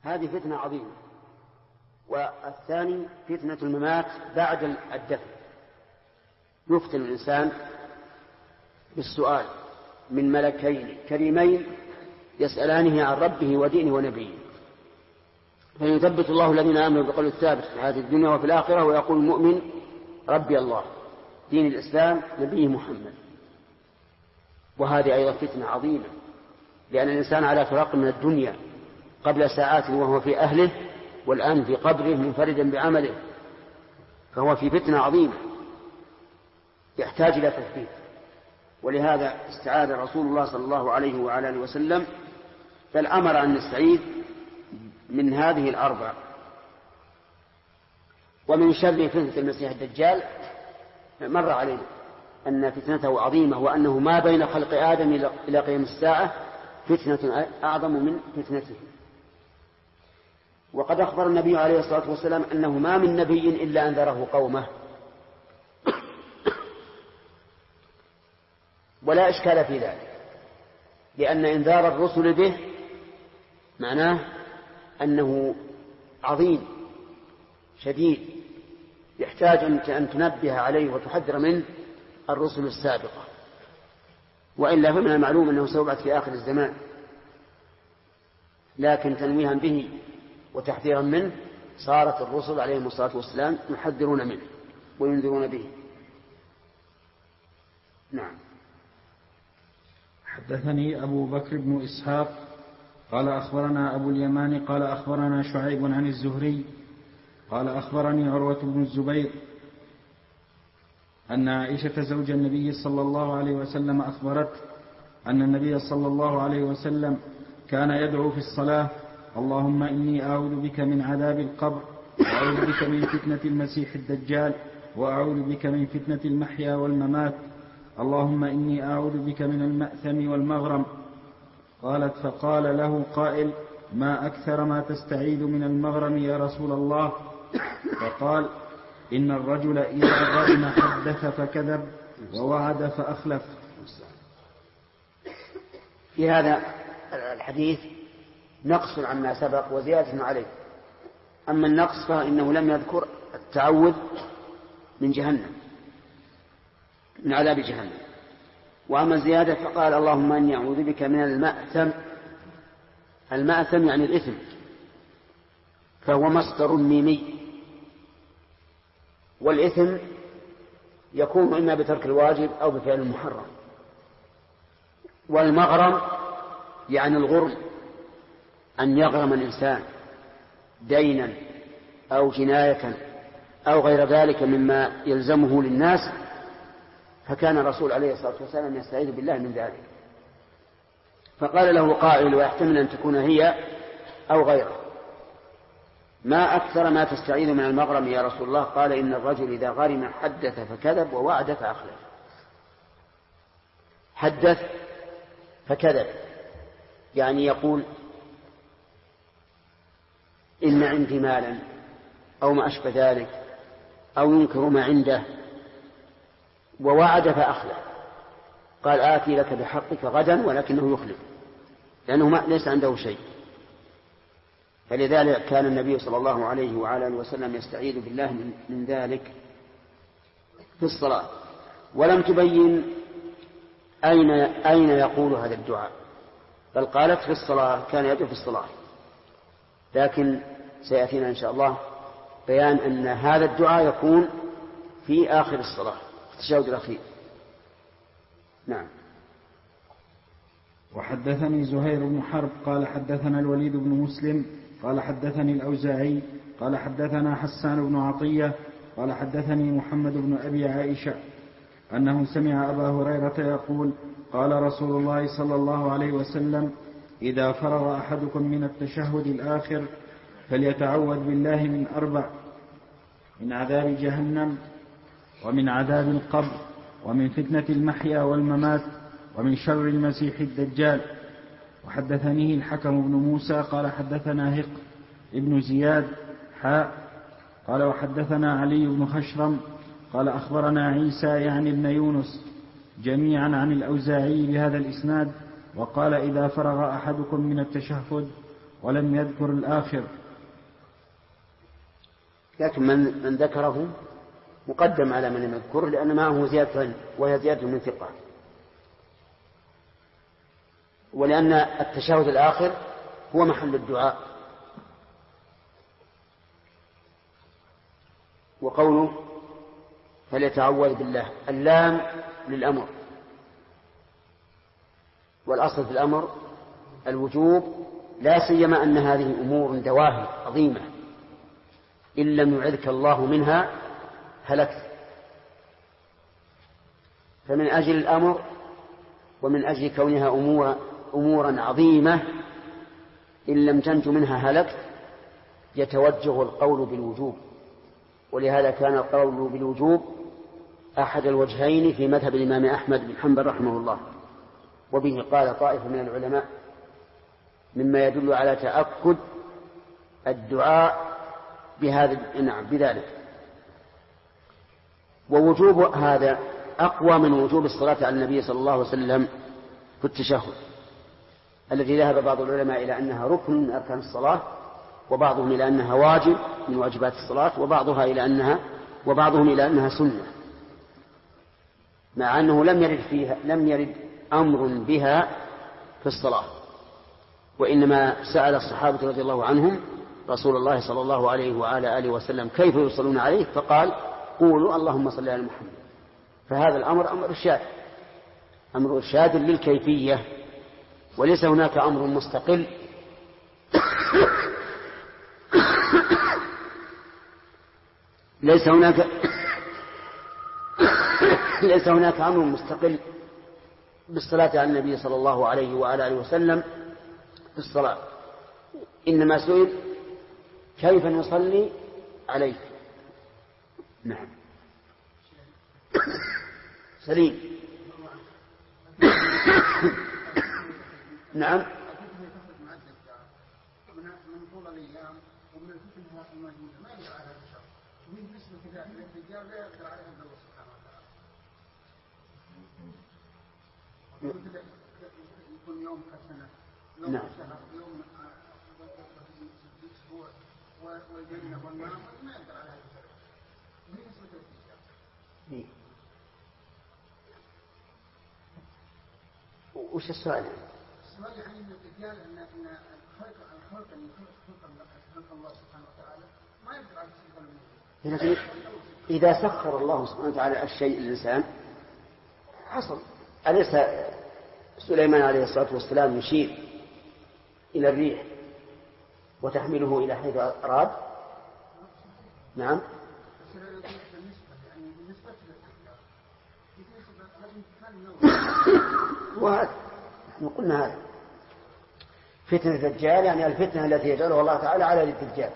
هذه فتنة عظيمة. والثاني فتنة الممات بعد الدفن، يفتن الإنسان بالسؤال من ملكين كريمين يسألانه عن ربه ودينه ونبيه، فيثبت الله الذين آمنوا بقول الثابت في هذه الدنيا وفي الآخرة، ويقول المؤمن ربي الله دين الإسلام نبيه محمد. وهذه أيضا فتنة عظيمة، لأن الإنسان على فراق من الدنيا قبل ساعات وهو في أهله، والآن في قبره منفردا بعمله، فهو في فتنة عظيمة يحتاج إلى تثبيت. ولهذا استعاذ رسول الله صلى الله عليه وعلى آله وسلم، بل أمر أن نستعيذ من هذه الأربع. ومن شر فتنة المسيح الدجال مر علينا أن فتنته عظيمة، وأنه ما بين خلق آدم إلى قيام الساعة فتنة أعظم من فتنته. وقد أخبر النبي عليه الصلاة والسلام أنه ما من نبي إلا أنذره قومه، ولا إشكال في ذلك، لأن إنذار الرسل به معناه أنه عظيم شديد يحتاج أن تنبه عليه وتحذر منه الرسل السابقة، وإلا فمن المعلوم أنه سيبعث في آخر الزمان، لكن تنويها به وتحذيرا منه صارت الرسل عليهم الصلاة والسلام يحذرون منه وينذرون به. نعم. حدثني أبو بكر بن إسحاق قال أخبرنا أبو اليمان قال أخبرنا شعيب عن الزهري قال أخبرني عروة بن الزبير أن عائشة زوج النبي صلى الله عليه وسلم أخبرت أن النبي صلى الله عليه وسلم كان يدعو في الصلاة: اللهم إني أعوذ بك من عذاب القبر، وأعوذ بك من فتنة المسيح الدجال، وأعوذ بك من فتنة المحيا والممات، اللهم إني أعوذ بك من المأثم والمغرم. قالت: فقال له قائل: ما أكثر ما تستعيذ من المغرم يا رسول الله؟ فقال: إن الرجل إذا غرم حدث فكذب ووعد فأخلف. في هذا الحديث نقص عما سبق وزيادة عليه. أما النقص فإنه لم يذكر التعوذ من جهنم، من عذاب جهنم. وأما الزيادة فقال: اللهم إني أعوذ بك من المأثم. المأثم يعني الإثم، فهو مصدر ميمي، والإثم يكون إما بترك الواجب أو بفعل المحرم. والمغرم يعني الغرم، أن يغرم الإنسان دينا أو جناية أو غير ذلك مما يلزمه للناس، فكان الرسول عليه الصلاة والسلام يستعيذ بالله من ذلك. فقال له قائل، ويحتمل أن تكون هي أو غيره: ما أكثر ما تستعيذ من المغرم يا رسول الله؟ قال: إن الرجل إذا غرم حدث فكذب ووعد فأخلف. حدث فكذب يعني يقول إن عندي مالا أو ما أشبه ذلك، أو ينكر ما عنده. ووعد فأخلف، قال: آتي لك بحقك غدا، ولكنه يخلف، لأنه ليس عنده شيء. فلذلك كان النبي صلى الله عليه وعلى آله وسلم يستعيذ بالله من ذلك في الصلاة. ولم تبين أين يقول هذا الدعاء، بل قالت في الصلاة، كان يدعو في الصلاة. لكن سيأتينا إن شاء الله بيان أن هذا الدعاء يكون في آخر الصلاة، في التشهد الأخير. نعم. وحدثني زهير بن حرب قال حدثنا الوليد بن مسلم قال حدثني الأوزاعي قال حدثنا حسان بن عطية قال حدثني محمد بن أبي عائشة أنه سمع أبا هريرة يقول: قال رسول الله صلى الله عليه وسلم: إذا فرغ أحدكم من التشهد الآخر فليتعوذ بالله من 4: من عذاب جهنم، ومن عذاب القبر، ومن فتنة المحيا والممات، ومن شر المسيح الدجال. وحدثنيه الحكم بن موسى قال حدثنا هق ابن زياد قال وحدثنا علي بن خشرم قال أخبرنا عيسى يعني ابن يونس جميعا عن الأوزاعي بهذا الإسناد، وقال: إذا فرغ أحدكم من التشهد ولم يذكر الآخر. لكن من ذكره مقدم على من لم يذكره لأن معه زيادة وهي زيادة من ثقة، ولأن التشهد الآخر هو محل الدعاء. وقوله فليتعوذ بالله، اللام للأمر، والأصل في الأمر الوجوب، لا سيما أن هذه أمور دواهي عظيمة إن لم يعذك الله منها هلكت. فمن أجل الأمر ومن أجل كونها أمورا عظيمة إن لم تنج منها هلكت يتوجه القول بالوجوب. ولهذا كان القول بالوجوب أحد الوجهين في مذهب الإمام أحمد بن حنبل رحمه الله، وبه قال طائفة من العلماء مما يدل على تأكد الدعاء بذلك. ووجوب هذا أقوى من وجوب الصلاة على النبي صلى الله عليه وسلم في التشهد، الذي ذهب بعض العلماء إلى أنها ركن من أركان الصلاة، وبعضهم إلى أنها واجب من واجبات الصلاة، وبعضهم إلى أنها سنة، مع أنه لم يرد أمر بها في الصلاة، وإنما سأل الصحابة رضي الله عنهم رسول الله صلى الله عليه وعلى آله وسلم كيف يصلون عليه، فقال قولوا اللهم صل على محمد. فهذا الأمر أمر إرشاد للكيفية، وليس هناك أمر مستقل ليس هناك أمر مستقل بالصلاة على النبي صلى الله عليه وعلى آله وسلم في الصلاة، إنما سئل كيف نصلي عليه. نعم سليم. نعم من طول الأيام ومن الفتنة الموجودة ما يقدر على الشر، وبالنسبة للرجال لا يقدر عليها إلا الله سبحانه وتعالى. يكون يوم كسنة، يوم شهر، يوم أسبوع، والجنة والنار ما يقدر عليها الشر. بالنسبة للرجال. وش السؤال؟ السؤال يعني أن الرجال أن الخلق الله سبحانه وتعالى ما يقدر على لكن إذا سخر الله سبحانه وتعالى الشيء للإنسان حصل. أليس سليمان عليه الصلاة والسلام يشير إلى الريح وتحمله إلى حيث أراد؟ نعم. وهذا نحن قلنا هذا فتنة الدجال، يعني الفتنة التي يجعلها الله تعالى على الدجال.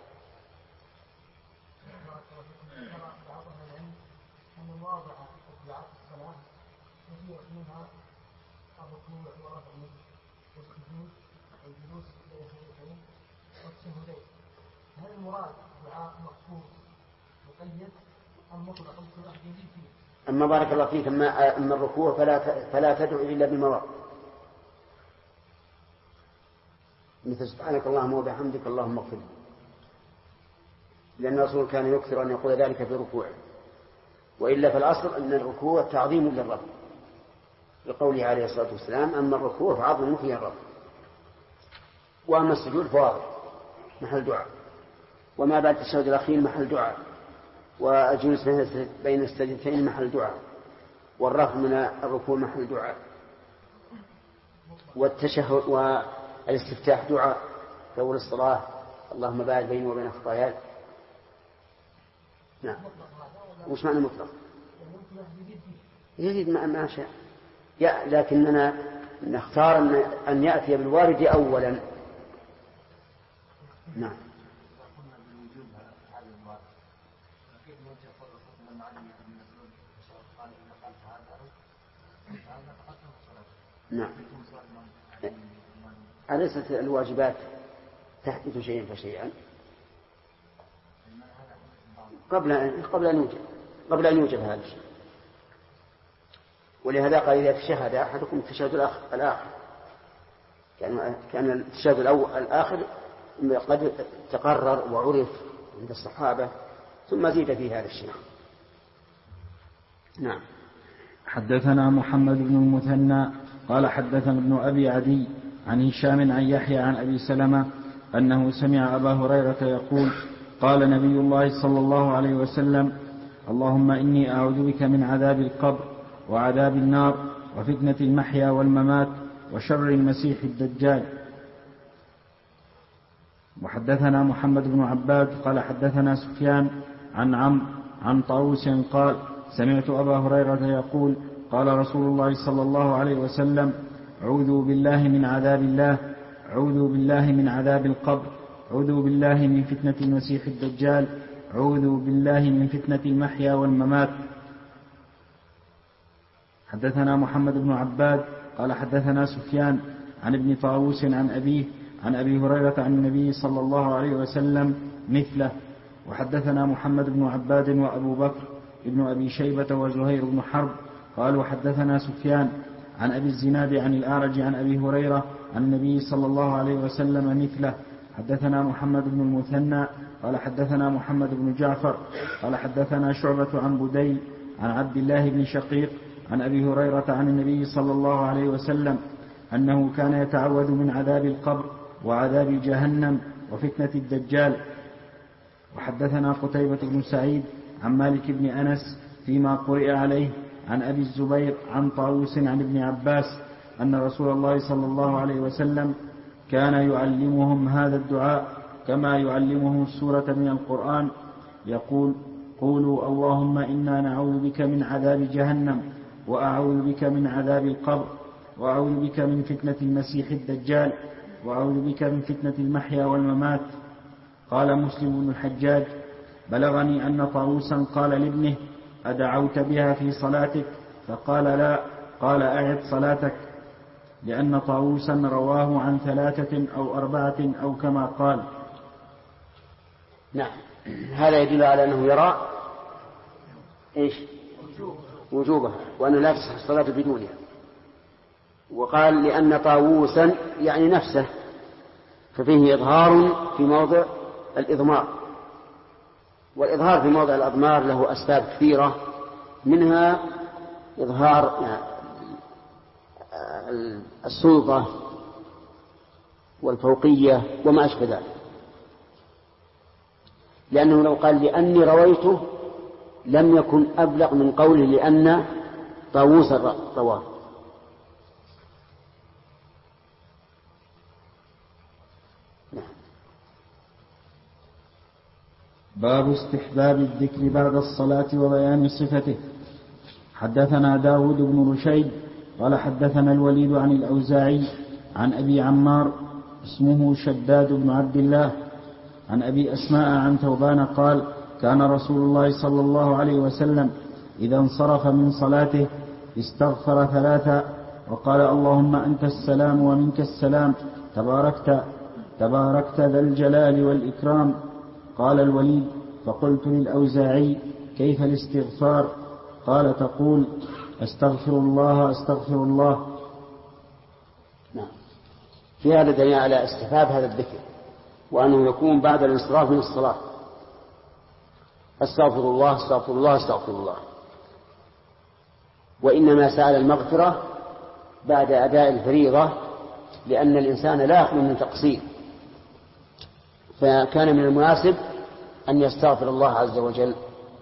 هل المراد دعاء مخصوص مقيد أم مطلق مطلق جديد فيه؟ أما بارك الله فيك، أما الركوع فلا تدعو إلا بمواضع، مثل سبحانك اللهم وبحمدك اللهم اغفر لي، لأن الرسول كان يكثر أن يقول ذلك في ركوعه. وإلا فالأصل أن الركوع تعظيم للرب، لقوله عليه الصلاة والسلام أما الركوع فعظم فيه الرب، وأما السجود فواضح محل دعاء، وما بعد التشهد الأخير محل دعاء، والجلوس بين السجدتين محل دعاء، والرفع من الركوع محل دعاء، والتشهد والاستفتاح دعاء في أول الصلاة اللهم باعد بيني وبين خطاياي. نعم. وش معنى مطلق؟ يزيد ما شاء، لكننا نختار أن يأتي بالوارد أولا. نعم. نعم. أليست الواجبات تحدث شيئا فشيئا قبل أن يوجد هذا الشيء؟ ولهذا قال إذا تشهد أحدكم التشهد الآخر كان التشهد الآخر قد تقرر وعرف عند الصحابة ثم زيد في هذا الشيء. نعم. حدثنا محمد بن المثنى قال حدثنا ابن أبي عدي عن هشام عن يحيى عن أبي سلمة أنه سمع أبا هريرة يقول قال نبي الله صلى الله عليه وسلم اللهم إني أعوذ بك من عذاب القبر وعذاب النار وفتنة المحيا والممات وشر المسيح الدجال. وحدثنا محمد بن عباد قال حدثنا سفيان عن عمرو عن طاووس قال سمعت أبا هريرة يقول قال رسول الله صلى الله عليه وسلم أعوذ بالله من عذاب الله أعوذ بالله من عذاب القبر أعوذ بالله من فتنة المسيح الدجال أعوذ بالله من فتنة المحيا والممات. حدثنا محمد بن عباد قال حدثنا سفيان عن ابن طاووس عن أبيه عن أبي هريرة عن النبي صلى الله عليه وسلم مثله. وحدثنا محمد بن عباد وأبو بكر ابن أبي شيبة وزهير بن حرب قالوا حدثنا سفيان عن أبي الزناد عن الأعرج عن أبي هريرة عن النبي صلى الله عليه وسلم مثله. حدثنا محمد بن المثنى قال حدثنا محمد بن جعفر قال حدثنا شعبة عن بديل عن عبد الله بن شقيق عن أبي هريرة عن النبي صلى الله عليه وسلم أنه كان يتعوذ من عذاب القبر وعذاب جهنم وفتنة الدجال. وحدثنا قتيبة بن سعيد عن مالك بن أنس فيما قرئ عليه عن أبي الزبير عن طاووس عن ابن عباس أن رسول الله صلى الله عليه وسلم كان يعلمهم هذا الدعاء كما يعلمهم السورة من القرآن يقول قولوا اللهم إنا نعوذ بك من عذاب جهنم وأعوذ بك من عذاب القبر وأعوذ بك من فتنة المسيح الدجال وأعوذ بك من فتنة المحيا والممات. قال مسلم بن الحجاج بلغني أن طاووسا قال لابنه أدعوت بها في صلاتك؟ فقال لا. قال أعد صلاتك، لأن طاووسا رواه عن 3 أو 4 أو كما قال. نعم. هذا يدل على أنه يرى إيش وجوبها وأنه لا تصح الصلاة بدونها. وقال لأن طاووسا يعني نفسه، ففيه إظهار في موضع الإضمار، والإظهار في موضع الأضمار له أسباب كثيرة، منها إظهار السلطة والفوقية وما أشبه ذلك، لأنه لو قال لأني رويته لم يكن أبلغ من قوله لأن طاووس رواه. باب استحباب الذكر بعد الصلاة وبيان صفته. حدثنا داود بن رشيد قال حدثنا الوليد عن الأوزاعي عن أبي عمار اسمه شداد بن عبد الله عن أبي أسماء عن ثوبان قال كان رسول الله صلى الله عليه وسلم إذا انصرف من صلاته استغفر 3 وقال اللهم أنت السلام ومنك السلام تباركت ذا الجلال والإكرام. قال الوليد فقلت للأوزاعي كيف الاستغفار؟ قال تقول أستغفر الله أستغفر الله. نعم. في هذا دليل على استحباب هذا الذكر، وأنه يكون بعد الانصراف من الصلاة أستغفر الله أستغفر الله أستغفر الله. وإنما سأل المغفرة بعد أداء الفريضة، لأن الإنسان لا يخلو من تقصير، فكان من المناسب أن يستغفر الله عز وجل.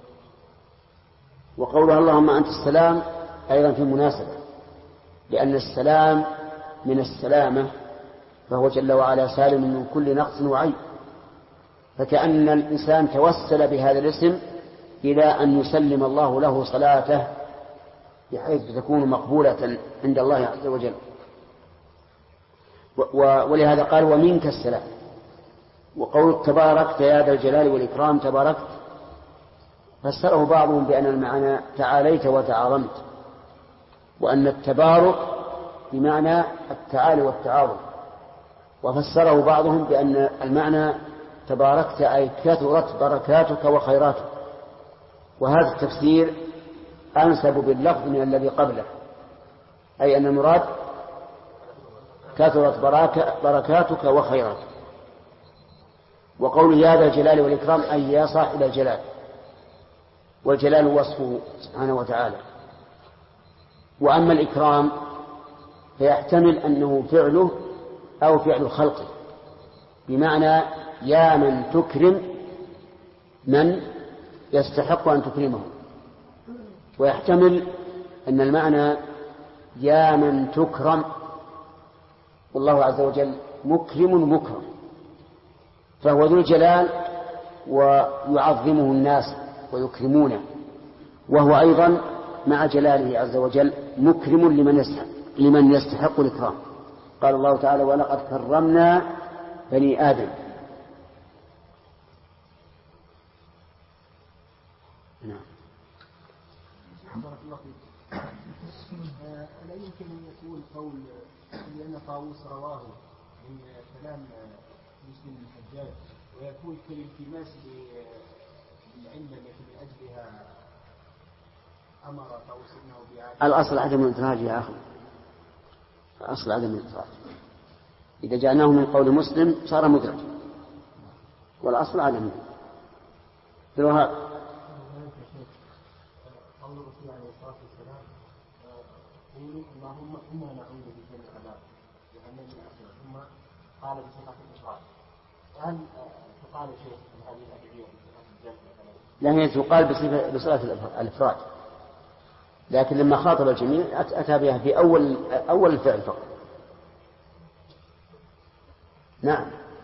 وقولها اللهم أنت السلام أيضا في مناسبة، لأن السلام من السلامة، فهو جل وعلا سالم من كل نقص وعيب، فكأن الإنسان توسل بهذا الاسم إلى أن يسلم الله له صلاته بحيث تكون مقبولة عند الله عز وجل. ولهذا قال ومنك السلام. وقول تباركت يا ذا الجلال والإكرام تباركت فسره بعضهم بأن المعنى تعاليت وتعاظمت، وأن التبارك بمعنى التعالي والتعاظم، وفسره بعضهم بأن المعنى تباركت أي كثرت بركاتك وخيراتك، وهذا التفسير أنسب باللفظ من الذي قبله، أي أن المراد كثرت بركاتك وخيراتك. وقول يا ذا الجلال والإكرام أي يا صاحب الجلال، والجلال وصفه سبحانه وتعالى. وأما الإكرام فيحتمل أنه فعله أو فعل خلقه، بمعنى يا من تكرم من يستحق أن تكرمه، ويحتمل أن المعنى يا من تكرم، والله عز وجل مكرم مكرم، فهو ذو الجلال ويعظمه الناس ويكرمونه، وهو أيضا مع جلاله عز وجل مكرم لمن يستحق الإكرام. قال الله تعالى ولقد كرمنا بني آدم. لا يمكن أن يكون قول لأن طاووس رواه من كلام مسلم الحجاج ويكون كالالتماس للعلة التي من أجلها أمر طاووس أنه بإعادة. الأصل عدم الإدراج يا أخي، الأصل عدم الإدراج. إذا جاءناه من قول مسلم صار مدرج، والأصل عدم الإدراج. قول الرسول عليه الصلاة والسلام قولوا اللهم إنا نعوذ بك من العذاب جهنم من الأسود، ثم قال بصيغة الإفراد. هل تقال شيء من هذه الأدعية بصيغة الجمع؟ لا، هي تقال بصيغة الإفراد، لكن لما خاطب الجميع أتى بها في أول الفعل فقط. نعم.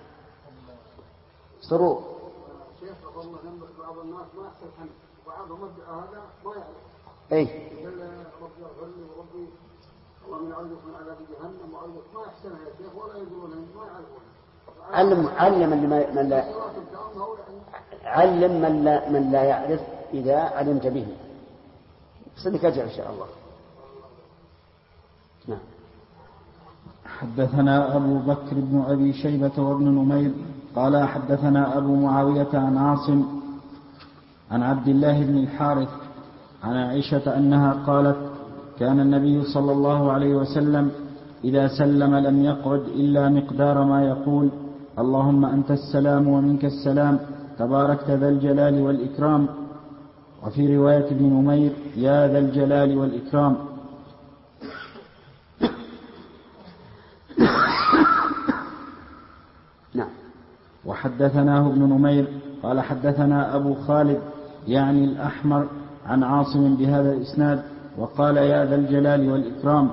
سرور. شيخ والله بعض الناس ما يحصل حمد وعظم هذا ما يعرف. أي. يقول ربي اغفر لي وربي اللهم اعوذ بك من عذاب جهنم وأعوذ ما يحسنها يا شيخ ولا يقولون ما يعرفون. علم من لا يعرف إذا علمت به. صدق أجل إن شاء الله. نعم. حدثنا أبو بكر بن أبي شيبة وابن نمير قال حدثنا أبو معاوية عن عاصم عن عبد الله بن الحارث عن عائشة أنها قالت كان النبي صلى الله عليه وسلم إذا سلم لم يقعد إلا مقدار ما يقول اللهم أنت السلام ومنك السلام تباركت ذا الجلال والإكرام، وفي رواية ابن نمير يا ذا الجلال والإكرام. نعم. وحدثناه ابن نمير قال حدثنا أبو خالد يعني الأحمر عن عاصم بهذا الإسناد وقال يا ذا الجلال والإكرام.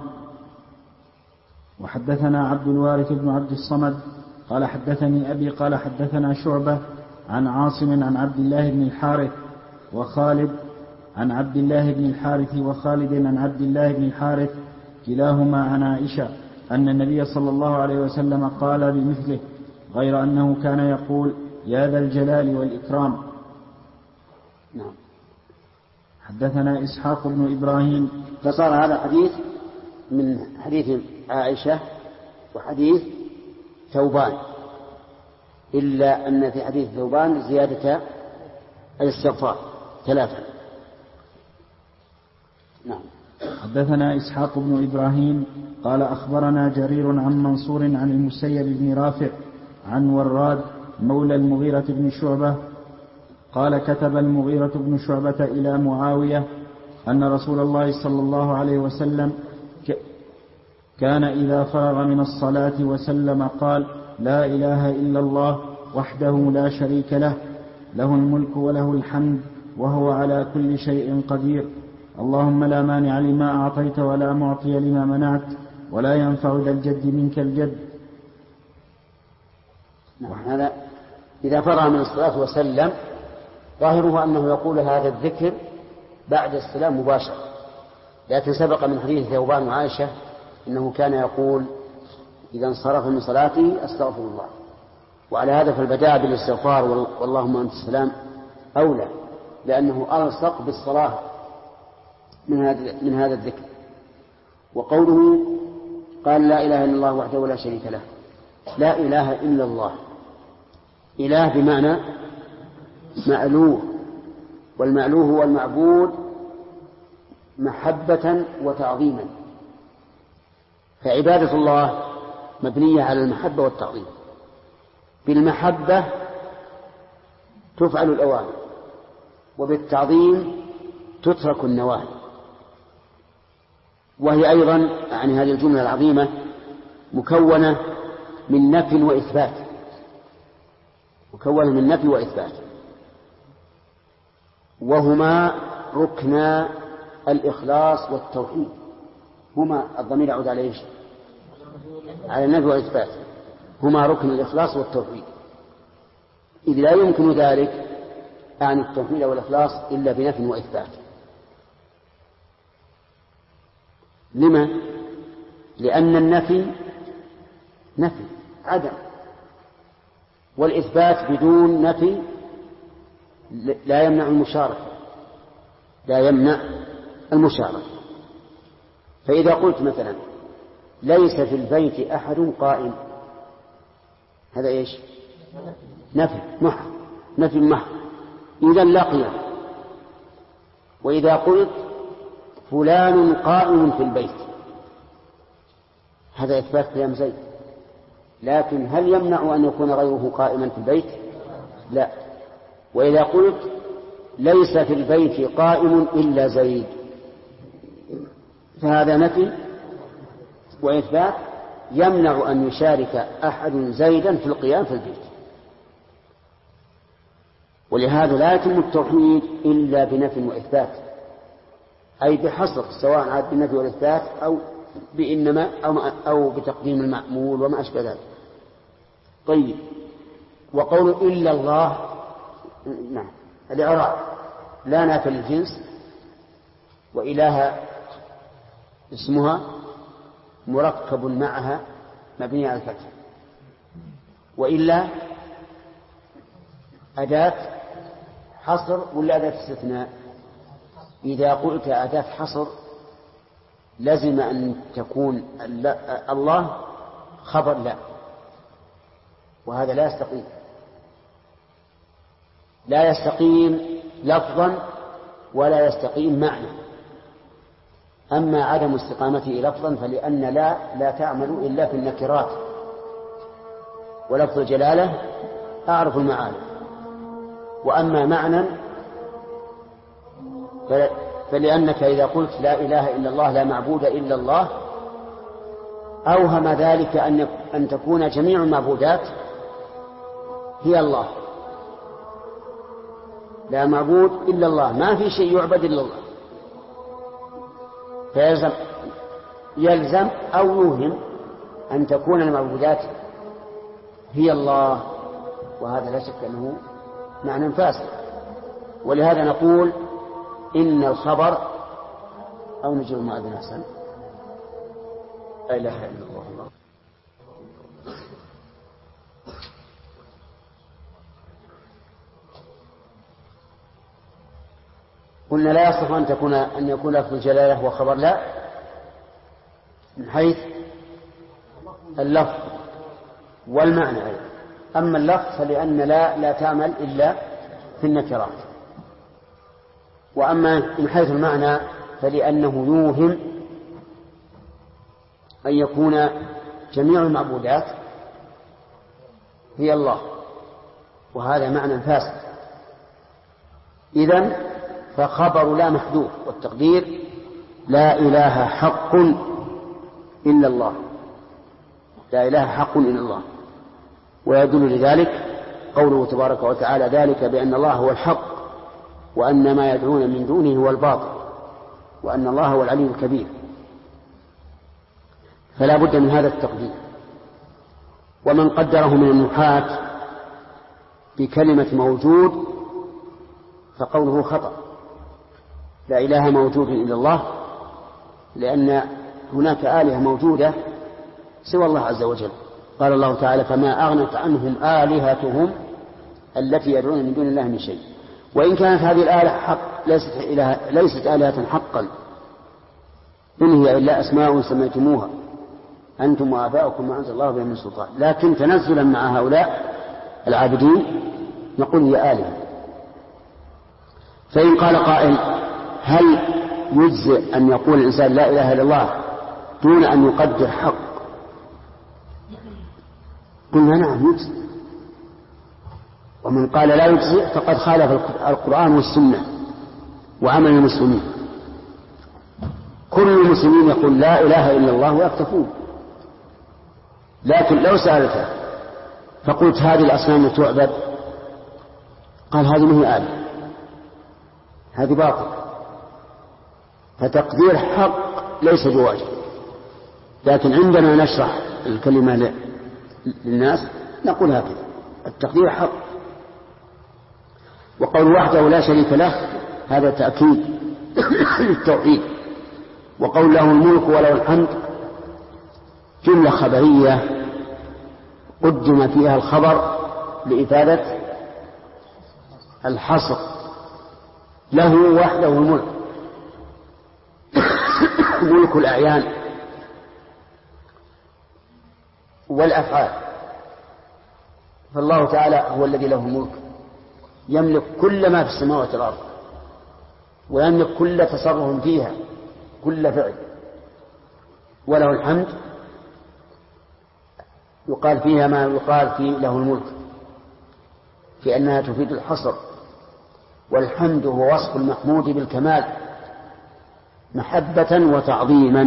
وحدثنا عبد الوارث بن عبد الصمد قال حدثني أبي قال حدثنا شعبة عن عاصم عن عبد الله بن الحارث وخالد عن عبد الله بن الحارث وخالد عن عبد الله بن الحارث كلاهما عن عائشة أن النبي صلى الله عليه وسلم قال بمثله غير أنه كان يقول يا ذا الجلال والإكرام. نعم. حدثنا إسحاق بن إبراهيم. فصار هذا الحديث من حديث عائشة وحديث ثوبان، إلا أن في حديث ثوبان زيادة الاستغفار 3. نعم. حدثنا إسحاق بن إبراهيم قال أخبرنا جرير عن منصور عن المسيب بن رافع عن وراد مولى المغيرة بن شعبة قال كتب المغيرة بن شعبة إلى معاوية أن رسول الله صلى الله عليه وسلم كان إذا فرغ من الصلاة وسلم قال لا إله إلا الله وحده لا شريك له له الملك وله الحمد وهو على كل شيء قدير اللهم لا مانع لما أعطيت ولا معطي لما منعت ولا ينفع ذا الجد منك الجد. هذا إذا فرغ من الصلاة وسلم ظاهره أنه يقول هذا الذكر بعد السلام مباشرة، لكن سبق من حديث ثوبان وعائشة أنه كان يقول إذا انصرف من صلاته أستغفر الله، وعلى هذا فالبداء بالاستغفار واللهم أنت السلام أولى، لأنه ألصق بالصلاة من هذا الذكر. وقوله قال لا إله إلا الله وحده لا شريك له، لا إله إلا الله، إله بمعنى مألوه، والمألوه هو المعبود محبة وتعظيما، فعبادة الله مبنية على المحبة والتعظيم. بالمحبة تفعل الأوامر، وبالتعظيم تترك النواهي. وهي أيضا يعني هذه الجملة العظيمة مكونة من نفي وإثبات، مكونة من نفي وإثبات، وهما ركن الإخلاص والتوحيد. هما الضمير يعود على إيش؟ على النفي والإثبات. هما ركن الإخلاص والتوحيد، إذ لا يمكن ذلك عن التوحيد والإخلاص إلا بنفي وإثبات. لما؟ لأن النفي نفي عدم، والإثبات بدون نفي لا يمنع المشاركة، لا يمنع المشاركة. فإذا قلت مثلا ليس في البيت أحد قائم، هذا إيش؟ نفي محض، نفي محض، إذا لا قيام. وإذا قلت فلان قائم في البيت، هذا إثبات قيام زيد، لكن هل يمنع أن يكون غيره قائما في البيت؟ لا. وإذا قلت ليس في البيت قائم إلا زيد، فهذا نفي وإثبات يمنع أن يشارك أحد زيدا في القيام في البيت. ولهذا لا يتم التوحيد إلا بنفي وإثبات، أي بحصر، سواء عاد بالنفي والإثبات أو بإنما أو بتقديم المأمول وما أشبه ذلك. طيب، وقول إلا الله، نعم، الإعراب لا نافي للجنس، وإله اسمها مركب معها مبني على الفتح، وإلا أداة حصر ولا أداة استثناء؟ إذا قلت أداة حصر لازم أن تكون الله خبر لا، وهذا لا يستقيم، لا يستقيم لفظا ولا يستقيم معنى. أما عدم استقامته لفظا فلأن لا تعمل إلا في النكرات، ولفظ الجلالة أعرف المعاني. وأما معنى فلأنك إذا قلت لا إله إلا الله لا معبود إلا الله أوهم ذلك أن تكون جميع المعبودات هي الله، لا معبود إلا الله، ما في شيء يعبد إلا الله، يلزم أو يوهم أن تكون المعبودات هي الله، وهذا لا شك أنه معنى فاسد. ولهذا نقول إن الخبر أو نجر المؤذن أحسن، لا إله إلا الله. قلنا لا يصح أن يكون لفظ الجلالة وخبر لا من حيث اللفظ والمعنى. أما اللفظ فلأن لا تعمل إلا في النكرات، وأما من حيث المعنى فلأنه يوهم أن يكون جميع المعبودات هي الله، وهذا معنى فاسد. إذن فخبر لا محذوف، والتقدير لا إله حق إلا الله، لا إله حق إلا الله. ويدل لذلك قوله تبارك وتعالى ذلك بأن الله هو الحق وأن ما يدعون من دونه هو الباطل وأن الله هو العلي الكبير. فلا بد من هذا التقدير. ومن قدره من النحاة بكلمة موجود فقوله خطأ، لا إله موجود إلا الله، لأن هناك آلهة موجودة سوى الله عز وجل. قال الله تعالى فما أغنت عنهم آلهتهم التي يدعون من دون الله من شيء. وإن كانت هذه الآلهة حق ليست آلهة حقا، إن هي إلا أسماء سميتموها أنتم وآباؤكم ما أنزل الله بها من سلطان، لكن تنزلا مع هؤلاء العابدين نقول هي آلهة. فإن قال قائل هل يجزئ أن يقول الإنسان لا إله إلا الله دون أن يقدر حق قلنا نعم يجزئ، ومن قال لا يجزئ فقد خالف القرآن والسنة وعمل المسلمين. كل المسلمين يقول لا إله إلا الله ويكتفون، لكن لو سألته فقلت هذه الأصنام تعبد، قال هذه ما هي آلهة، هذه باطل. فتقدير حق ليس بواجب، لكن عندما نشرح الكلمة للناس نقول هكذا: التقدير حق. وقول وحده لا شريك له هذا تأكيد للتوحيد. وقول له الملك وله الحمد جملة خبرية قدم فيها الخبر لإفادة الحصر، له وحده الملك، ملك الأعيان والأفعال. فالله تعالى هو الذي له الملك، يملك كل ما في السماوات والأرض، ويملك كل تصرف فيها، كل فعل. وله الحمد يقال فيها ما يقال في له الملك، في أنها تفيد الحصر. والحمد هو وصف المحمود بالكمال محبة وتعظيما.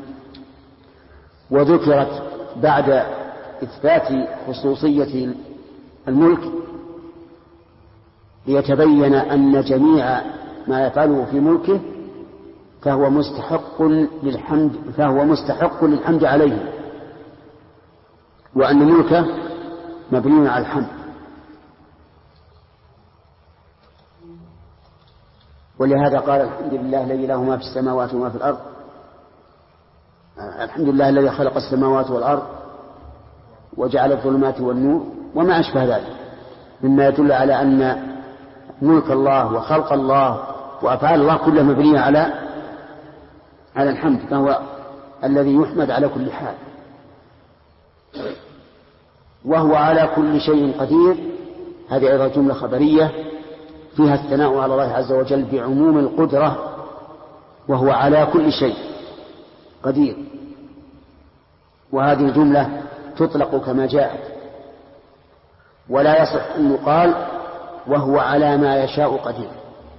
وذكرت بعد إثبات خصوصية الملك ليتبين أن جميع ما يفعله في ملكه فهو مستحق للحمد عليه، وأن ملكه مبني على الحمد. ولهذا قال: الحمد لله الذي له ما في السماوات وما في الأرض، الحمد لله الذي خلق السماوات والأرض وجعل الظلمات والنور وما أشبه ذلك مما يدل على أن ملك الله وخلق الله وأفعال الله كلها مبنية على الحمد، فهو الذي يحمد على كل حال. وهو على كل شيء قدير، هذه أيضا جملة خبرية فيها الثناء على الله عز وجل بعموم القدرة، وهو على كل شيء قدير. وهذه الجملة تطلق كما جاءت، ولا يصح أن يقال وهو على ما يشاء قدير،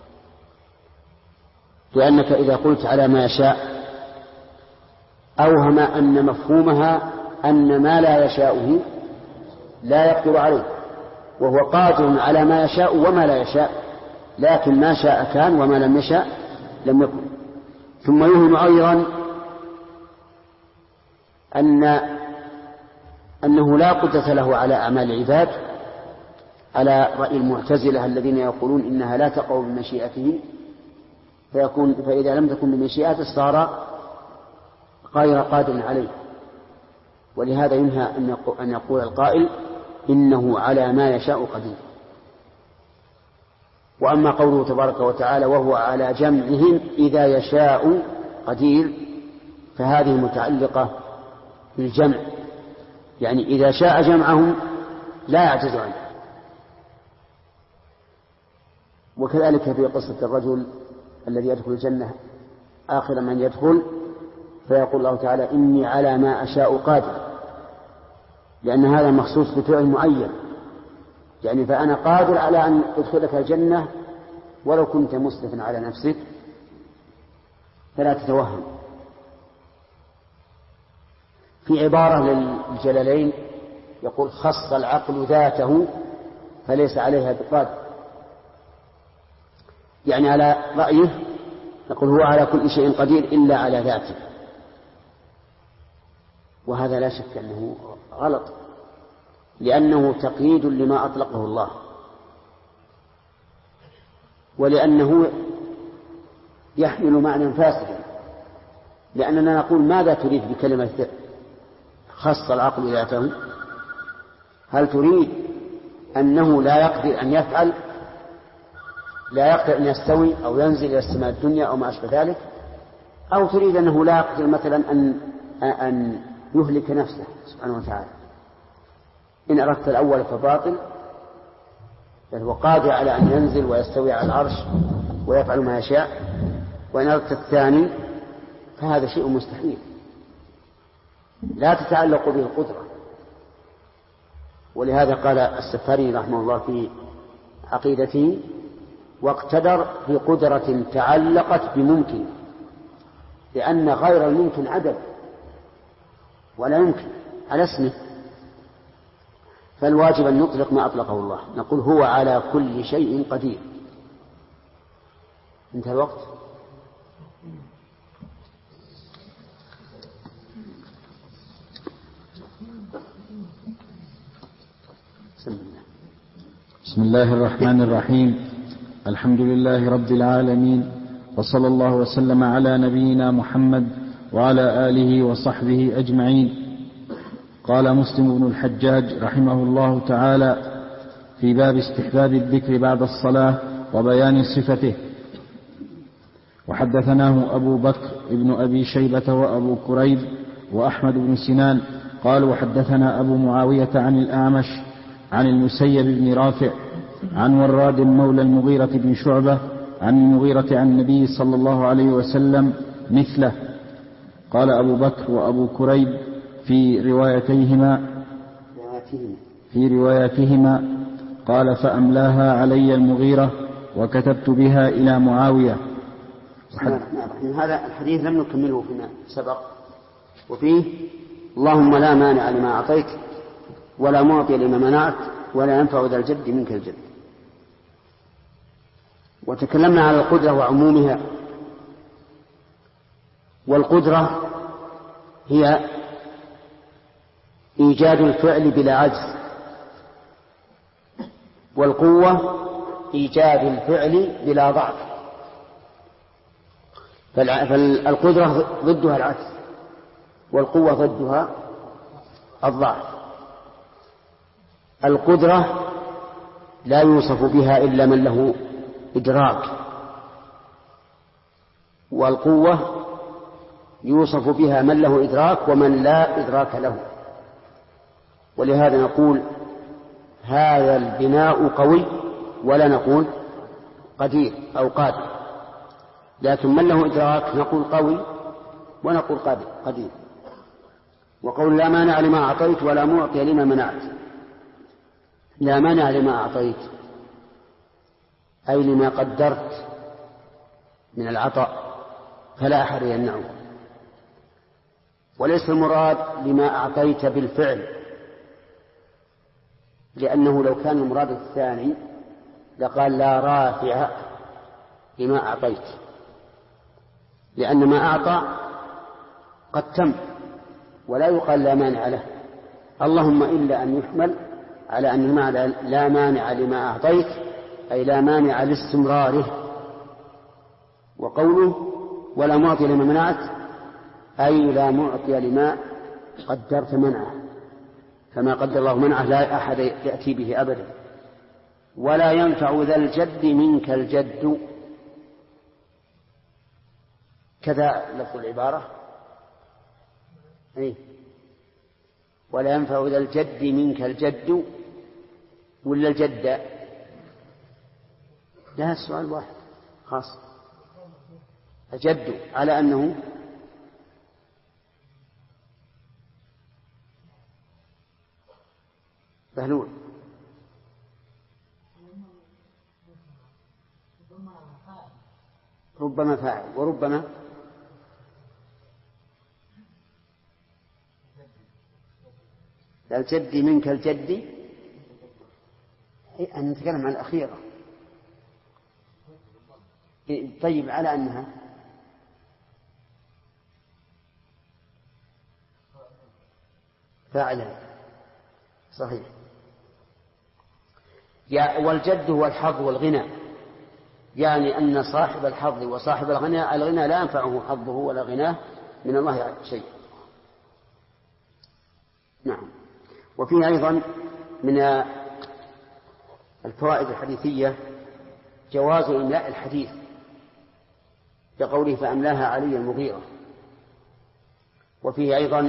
لأنك إذا قلت على ما يشاء أوهم أن مفهومها أن ما لا يشاءه لا يقدر عليه، وهو قادر على ما يشاء وما لا يشاء، لكن ما شاء كان وما لم يشاء لم يكن. ثم يوهم أيضا أنه لا قدرة له على أعمال العباد، على رأي المعتزلة الذين يقولون إنها لا تقع بمشيئته، فإذا لم تكن بمشيئته صار غير قادر عليه. ولهذا ينهى أن يقول القائل إنه على ما يشاء قدير. وأما قوله تبارك وتعالى وهو على جمعهم إذا يشاء قدير، فهذه متعلقة بالجمع، يعني إذا شاء جمعهم لا يعجز عنه. وكذلك في قصة الرجل الذي يدخل الجنة آخر من يدخل، فيقول الله تعالى إني على ما أشاء قادر، لأن هذا مخصوص بفعل معين، يعني فأنا قادر على أن أدخلك الجنة ولو كنت مسرفا على نفسك، فلا تتوهم. في عبارة للجلالين يقول خص العقل ذاته فليس عليها بقادر، يعني على رأيه يقول هو على كل شيء قدير إلا على ذاته، وهذا لا شك أنه غلط، لأنه تقييد لما أطلقه الله، ولأنه يحمل معنى فاسدا. لأننا نقول ماذا تريد بكلمة خص العقل ذاته؟ هل تريد أنه لا يقدر أن يفعل، لا يقدر أن يستوي أو ينزل إلى السماء الدنيا أو ما أشبه ذلك، أو تريد أنه لا يقدر مثلا أن يهلك نفسه سبحانه وتعالى؟ إن أردت الأول فباطل، بل هو قادر على أن ينزل ويستوي على العرش ويفعل ما يشاء. وإن أردت الثاني فهذا شيء مستحيل لا تتعلق به القدرة. ولهذا قال السفاري رحمه الله في عقيدته: واقتدر بقدرة تعلقت بممكن، لأن غير الممكن عدم ولا يمكن على اسمه، فالواجب أن نطلق ما أطلقه الله، نقول هو على كل شيء قدير. انتهى الوقت. بسم الله الرحمن الرحيم. الحمد لله رب العالمين، وصلى الله وسلم على نبينا محمد وعلى آله وصحبه أجمعين. قال مسلم بن الحجاج رحمه الله تعالى في باب استحباب الذكر بعد الصلاة وبيان صفته: وحدثناه أبو بكر ابن أبي شيبة وأبو كريب وأحمد بن سنان قالوا: وحدثنا أبو معاوية عن الأعمش عن المسيب بن رافع عن وراد مولى المغيرة بن شعبة عن المغيرة عن النبي صلى الله عليه وسلم مثله. قال أبو بكر وأبو كريب في روايتهما قال: فأملاها علي المغيرة وكتبت بها إلى معاوية. هذا الحديث لم نكمله فيما سبق، وفيه: اللهم لا مانع لما أعطيت ولا معطي لما منعت ولا ينفع ذا الجد منك الجد. وتكلمنا على القدرة وعمومها، والقدرة هي إيجاد الفعل بلا عجز، والقوة إيجاد الفعل بلا ضعف. فالقدرة ضدها العجز، والقوة ضدها الضعف. القدرة لا يوصف بها إلا من له إدراك، والقوة يوصف بها من له إدراك ومن لا إدراك له. ولهذا نقول هذا البناء قوي، ولا نقول قدير أو قادر، لكن من له إدراك نقول قوي ونقول قدير. وقول لا مانع لما أعطيت ولا معطي لما منعت. لا مانع لما أعطيت أي لما قدرت من العطاء فلا أحد يمنعه، وليس المراد لما أعطيت بالفعل، لأنه لو كان المراد الثاني لقال لا رافع لما أعطيت، لأن ما أعطى قد تم ولا يقال لا مانع له، اللهم إلا أن يحمل على أن المعنى لا مانع لما أعطيت أي لا مانع لاستمراره. وقوله ولا معطي لما منعت أي لا معطي لما قدرت منعه، فما قدر الله منعه لا أحد يأتي به أبدا. ولا ينفع ذا الجد منك الجد، كذا لفظ العبارة. ولا ينفع ذا الجد منك الجد ولا الجد؟ لا، السؤال واحد خاص، الجد على أنه بهلول. ربما فاعل وربما الجد منك الجد، أن نتكلم عن الأخيرة. طيب على أنها فاعلها صحيح. والجد هو الحظ والغنى، يعني أن صاحب الحظ وصاحب الغنى لا ينفعه حظه ولا غناه من الله شيء. نعم. وفيه أيضا من الفوائد الحديثية جواز إملاء الحديث بقوله فأملاها علي المغيرة. وفيه أيضا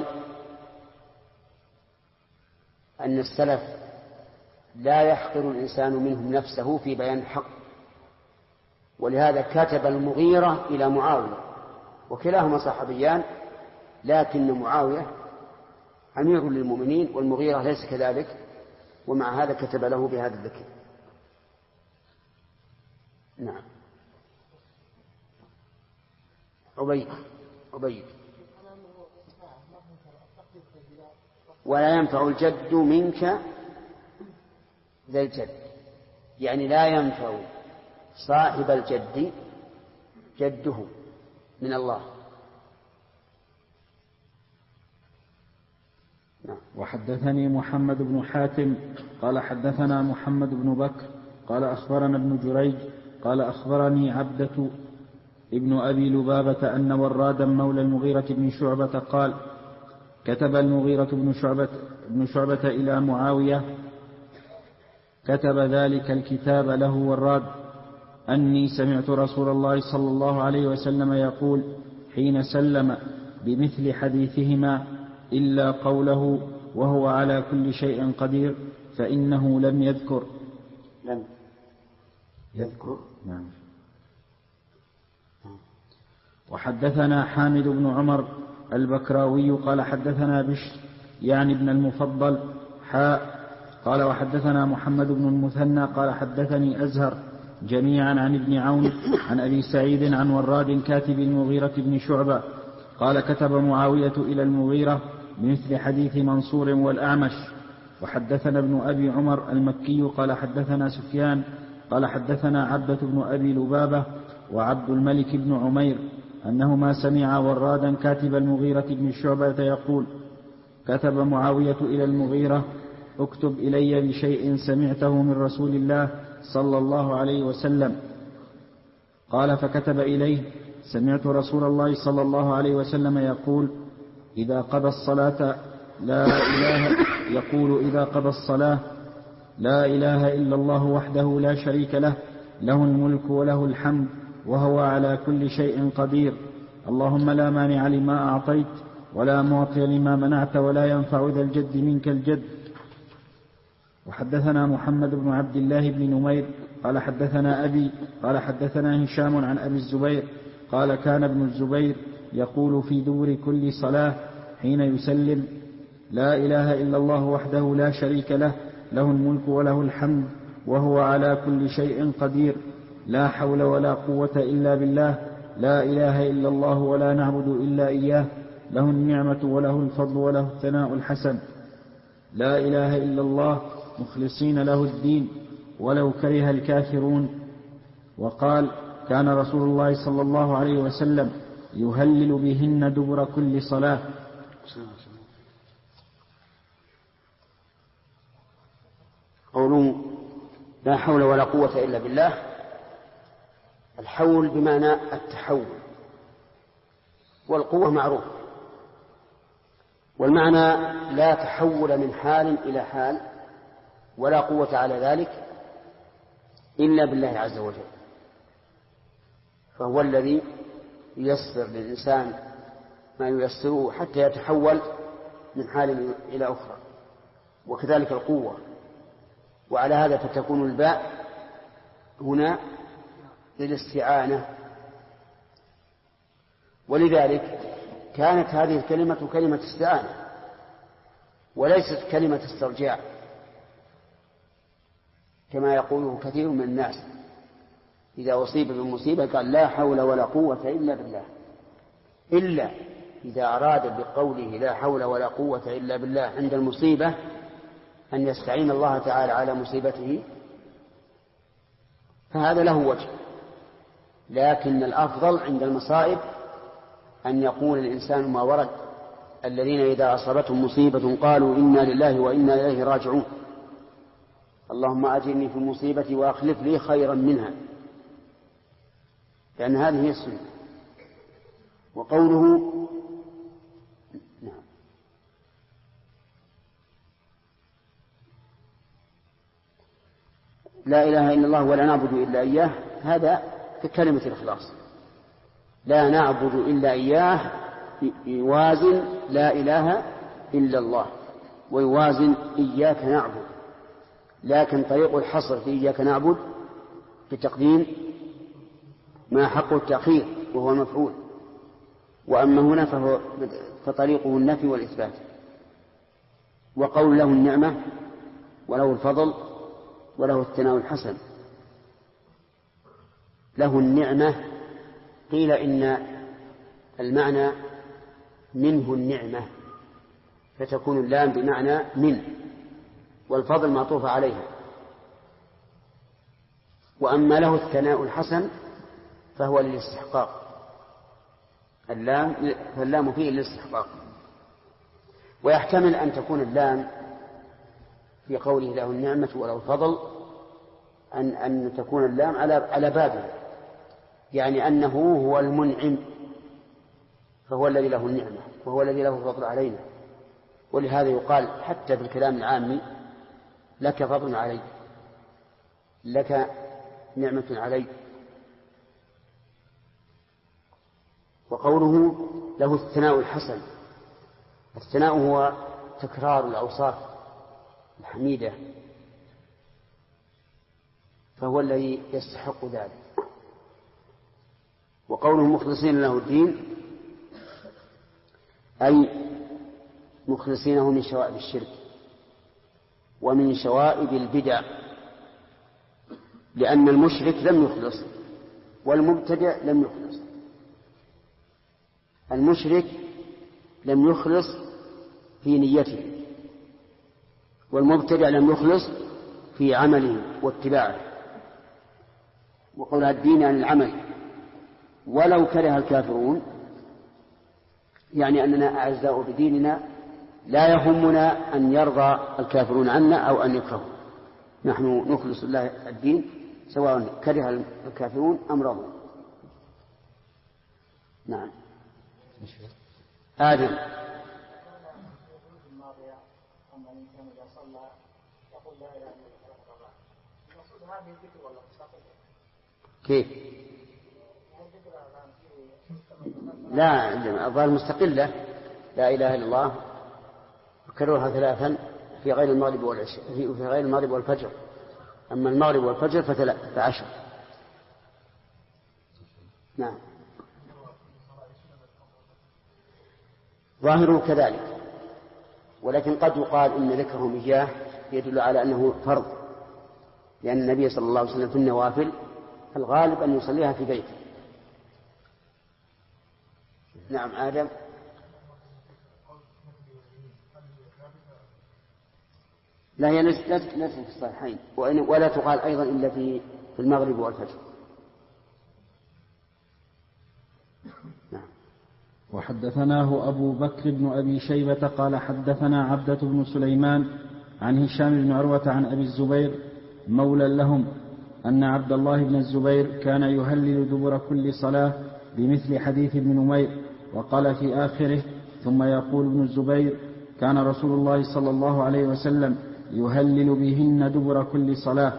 أن السلف لا يحقر الإنسان منهم نفسه في بيان الحق، ولهذا كتب المغيرة إلى معاوية، وكلاهما صحابيان، لكن معاوية أمير للمؤمنين والمغيرة ليس كذلك، ومع هذا كتب له بهذا الذكر. نعم. عبيد. ولا ينفع الجد منك ذا الجد، يعني لا ينفع صاحب الجد جده من الله. وحدثني محمد بن حاتم قال حدثنا محمد بن بكر قال أخبرنا ابن جريج قال أخبرني عبدة ابن أبي لبابة أن ورادا مولى المغيرة بن شعبة قال كتب المغيرة بن شعبة إلى معاوية، كتب ذلك الكتاب له وراد أني سمعت رسول الله صلى الله عليه وسلم يقول حين سلم بمثل حديثهما إلا قوله وهو على كل شيء قدير، فإنه لم يذكر. نعم. وحدثنا حامد بن عمر البكراوي قال حدثنا بشر يعني ابن المفضل قال وحدثنا محمد بن المثنى قال حدثني أزهر جميعا عن ابن عون عن أبي سعيد عن وراد كاتب المغيرة بن شعبة قال كتب معاوية إلى المغيرة بمثل حديث منصور والأعمش. وحدثنا ابن أبي عمر المكي قال حدثنا سفيان قال حدثنا عبدة بن أبي لبابة وعبد الملك بن عمير أنهما سمعا ورادا كاتب المغيرة بن شعبة يقول كتب معاوية إلى المغيرة اكتب إلي بشيء سمعته من رسول الله صلى الله عليه وسلم. قال فكتب إليه سمعت رسول الله صلى الله عليه وسلم يقول إذا قضى الصلاة لا إله إلا الله وحده لا شريك له له الملك وله الحمد وهو على كل شيء قدير، اللهم لا مانع لما أعطيت ولا معطي لما منعت ولا ينفع ذا الجد منك الجد. وحدثنا محمد بن عبد الله بن نمير قال حدثنا أبي قال حدثنا هشام عن أبي الزبير قال كان ابن الزبير يقول في دبر كل صلاة حين يسلم لا إله إلا الله وحده لا شريك له له الملك وله الحمد وهو على كل شيء قدير، لا حول ولا قوة إلا بالله، لا إله إلا الله ولا نعبد إلا إياه، له النعمة وله الفضل وله الثناء الحسن، لا إله إلا الله مخلصين له الدين ولو كره الكافرون. وقال كان رسول الله صلى الله عليه وسلم يهلل بهن دبر كل صلاة. قولوا لا حول ولا قوة إلا بالله، الحول بمعنى التحول، والقوة معروف، والمعنى لا تحول من حال إلى حال ولا قوة على ذلك إلا بالله عز وجل، فهو الذي ييسر للإنسان ما ييسره حتى يتحول من حال إلى أخرى، وكذلك القوة. وعلى هذا فتكون الباء هنا للاستعانة، ولذلك كانت هذه الكلمة كلمة استعانة وليست كلمة استرجاع كما يقوله كثير من الناس إذا أصيب بالمصيبة قال لا حول ولا قوة إلا بالله، إلا إذا أراد بقوله لا حول ولا قوة إلا بالله عند المصيبة أن يستعين الله تعالى على مصيبته فهذا له وجه، لكن الأفضل عند المصائب أن يقول الإنسان ما ورد الذين إذا أصابتهم مصيبة قالوا إنا لله وإنا إليه راجعون، اللهم أجرني في مصيبتي وأخلف لي خيرا منها، لأن هذه هي السنة. وقوله نعم لا إله إلا الله ولا نعبد إلا إياه، هذا ككلمة الإخلاص، لا نعبد إلا إياه يوازن لا إله إلا الله ويوازن إياك نعبد، لكن طريق الحصر في إياك نعبد بتقديم ما حق التأخير وهو المفعول، وأما هنا فطريقه النفي والإثبات. وقول له النعمة وله الفضل وله الثناء الحسن. له النعمة، قيل إن المعنى منه النعمة، فتكون اللام بمعنى من، والفضل معطوف عليها. وأما له الثناء الحسن فهو للاستحقاق، فاللام فيه للاستحقاق. ويحتمل أن تكون اللام في قوله له النعمة وله الفضل أن تكون اللام على بابه، يعني أنه هو المنعم، فهو الذي له النعمة وهو الذي له الفضل علينا. ولهذا يقال حتى في الكلام العامي: لك فضل علي، لك نعمة علي. وقوله له الثناء الحسن، الثناء هو تكرار الأوصاف الحميدة، فهو الذي يستحق ذلك. وقوله مخلصين له الدين أي مخلصينه من شوائب الشرك ومن شوائب البدع، لأن المشرك لم يخلص والمبتدع لم يخلص. المشرك لم يخلص في نيته، والمبتدع لم يخلص في عمله واتباعه. وقول الدين عن العمل ولو كره الكافرون، يعني أننا أعزاء بديننا لا يهمنا أن يرضى الكافرون عنا أو أن يكرهوا، نحن نخلص الله الدين سواء كره الكافرون أم رضوا. نعم. آدم. كيف؟ لا، الظاهر مستقلة، لا إله إلا الله، وكررها 3 في غير المغرب والعشاء، في غير المغرب والفجر. أما المغرب والفجر ف10. نعم. ظاهره كذلك، ولكن قد يقال إن ذكرهم إياه يدل على أنه فرض، لأن النبي صلى الله عليه وسلم في النوافل الغالب أن يصليها في بيته. نعم. آدم. لا، هي ليست في الصحيحين، ولا تقال أيضا إلا في المغرب والفجر. نعم. وحدثناه أبو بكر بن أبي شيبة قال حدثنا عبدة بن سليمان عن هشام بن عروة عن أبي الزبير مولى لهم أن عبد الله بن الزبير كان يهلل دبر كل صلاة بمثل حديث ابن نمير. وقال في آخره: ثم يقول ابن الزبير: كان رسول الله صلى الله عليه وسلم يهلل بهن دبر كل صلاة.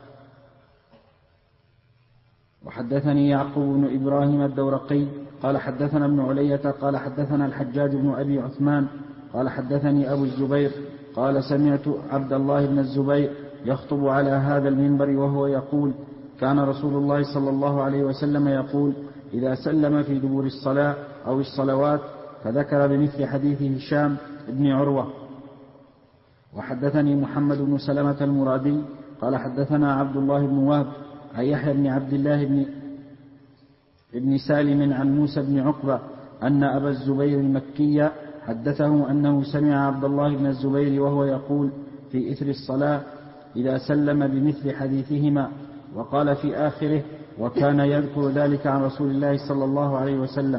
وحدثني يعقوب بن إبراهيم الدورقي قال حدثنا ابن علية قال حدثنا الحجاج بن أبي عثمان قال حدثني أبو الزبير قال: سمعت عبد الله بن الزبير يخطب على هذا المنبر وهو يقول: كان رسول الله صلى الله عليه وسلم يقول: إذا سلم في دبر الصلاة أو الصلوات، فذكر بمثل حديث هشام بن عروة. وحدثني محمد بن سلمة المرادي قال حدثنا عبد الله بن وهب عن يحيى بن عبد الله بن سالم عن موسى بن عقبة أن أبا الزبير المكي حدثه أنه سمع عبد الله بن الزبير وهو يقول في إثر الصلاة: إذا سلم بمثل حديثهما. وقال في آخره: وكان يذكر ذلك عن رسول الله صلى الله عليه وسلم.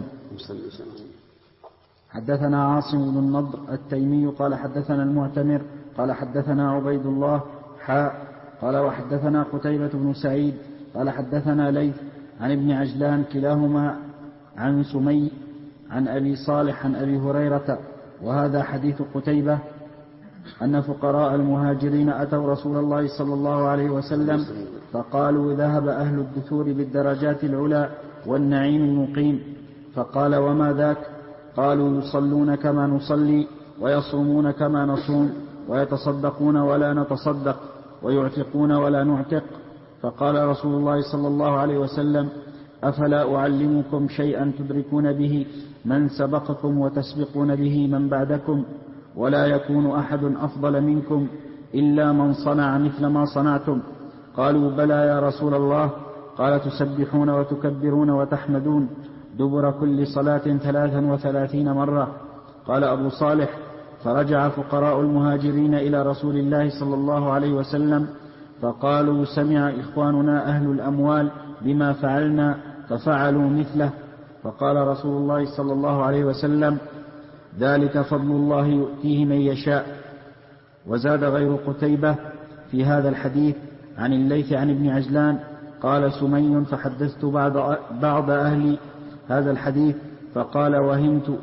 حدثنا عاصم بن النضر التيمي قال حدثنا المعتمر قال حدثنا عبيد الله قال وحدثنا قتيبة بن سعيد قال حدثنا ليث عن ابن عجلان كلاهما عن سمي عن أبي صالح عن أبي هريرة. وهذا حديث قتيبة أن فقراء المهاجرين أتوا رسول الله صلى الله عليه وسلم فقالوا: ذهب أهل الدثور بالدرجات العلى والنعيم المقيم. فقال: وما ذاك؟ قالوا: يصلون كما نصلي ويصومون كما نصوم ويتصدقون ولا نتصدق ويعتقون ولا نعتق. فقال رسول الله صلى الله عليه وسلم: أفلا أعلمكم شيئا تدركون به من سبقكم وتسبقون به من بعدكم، ولا يكون أحد أفضل منكم إلا من صنع مثل ما صنعتم. قالوا بلى يا رسول الله. قال تسبحون وتكبرون وتحمدون دبر كل صلاة 33 مرة. قال أبو صالح: فرجع فقراء المهاجرين إلى رسول الله صلى الله عليه وسلم فقالوا: سمع إخواننا أهل الأموال بما فعلنا ففعلوا مثله. فقال رسول الله صلى الله عليه وسلم: ذلك فضل الله يؤتيه من يشاء. وزاد غير قتيبة في هذا الحديث عن الليث عن ابن عجلان قال سمي: فحدثت بعض أهل هذا الحديث فقال: وهمت.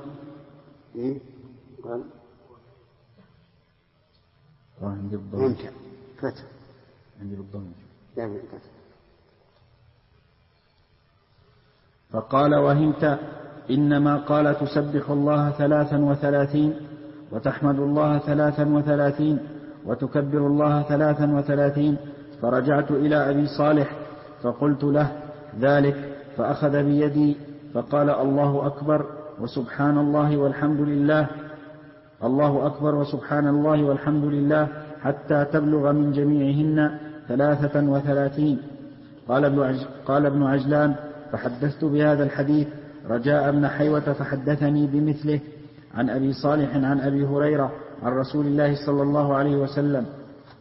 فقال: وهمت، إنما قال تسبح الله 33 وتحمد الله 33 وتكبر الله 33. فرجعت إلى أبي صالح فقلت له ذلك فأخذ بيدي فقال: الله أكبر وسبحان الله والحمد لله، الله أكبر وسبحان الله والحمد لله، حتى تبلغ من جميعهن 33. قال ابن عجلان: فحدثت بهذا الحديث رجاء بن حيوة فحدثني بمثله عن أبي صالح عن أبي هريرة عن رسول الله صلى الله عليه وسلم